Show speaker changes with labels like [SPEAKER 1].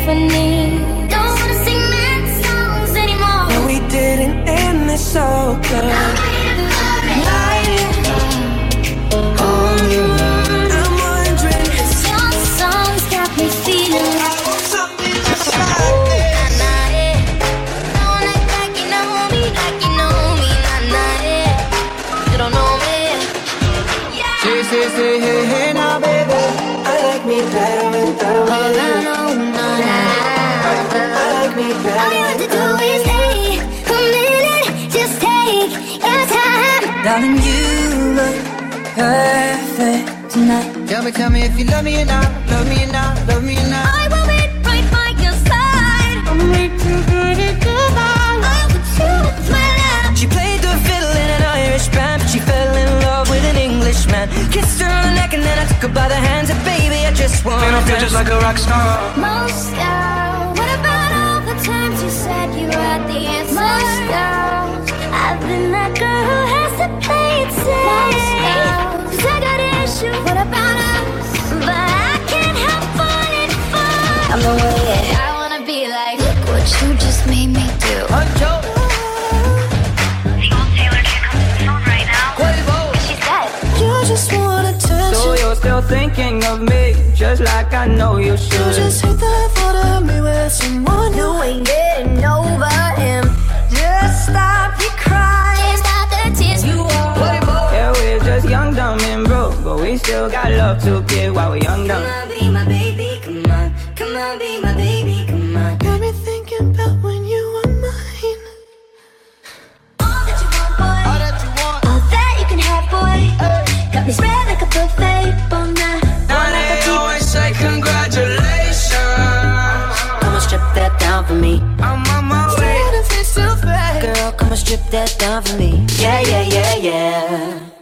[SPEAKER 1] symphony. Don't wanna sing mad songs anymore.
[SPEAKER 2] No, we didn't end this so good. Only one. I'm wondering,
[SPEAKER 1] 'cause your songs got me feeling
[SPEAKER 2] I want something just like this.
[SPEAKER 1] Don't act like you know me, like you know me, you don't know me.
[SPEAKER 2] Say, hey, hey, now, baby. I like me better without you.
[SPEAKER 1] All I know,
[SPEAKER 2] I like me better.
[SPEAKER 1] all you have to do is take a minute, just take your time.
[SPEAKER 2] Darling, you look perfect tonight. Tell me if you love me or not. Love me or not, love me or not.
[SPEAKER 1] I will be right by your side.
[SPEAKER 2] I'm way too good at goodbye.
[SPEAKER 1] I'll put you with my love.
[SPEAKER 2] She played the fiddle in an Irish band, but she fell in love with an Englishman. Kissed her on the neck and then I took her by the hands, and baby, I just want. Man, I feel just like a rock star.
[SPEAKER 1] Moscow, what about all the times you said you had the answer? Moscow, I've been that girl who has to play it safe. 'Cause I got issues, what about us? But I can't help falling for. I'm the way I wanna be like, look what you just made me do. She said, you just wanna touch.
[SPEAKER 2] So you're still thinking of me, just like I know you should.
[SPEAKER 1] You just hate the thought of me with someone who ain't getting over him.
[SPEAKER 2] Just stop your crying.
[SPEAKER 1] Can't stop the tears. You are.
[SPEAKER 2] Yeah, we're just young, dumb, and broke, but we still got love to give while we're young, dumb.
[SPEAKER 1] Come on, be my baby, come on. Come on, be my baby, come on. Got me thinking about when you were mine. All that you want, boy.
[SPEAKER 2] All that you want.
[SPEAKER 1] All that you can have, boy. Got me spread like a buffet, bon night.
[SPEAKER 2] Now they always say congratulations.
[SPEAKER 1] Come on, strip that down for me.
[SPEAKER 2] I'm on my way.
[SPEAKER 1] Girl, come on, strip that down for me. Yeah, yeah, yeah, yeah.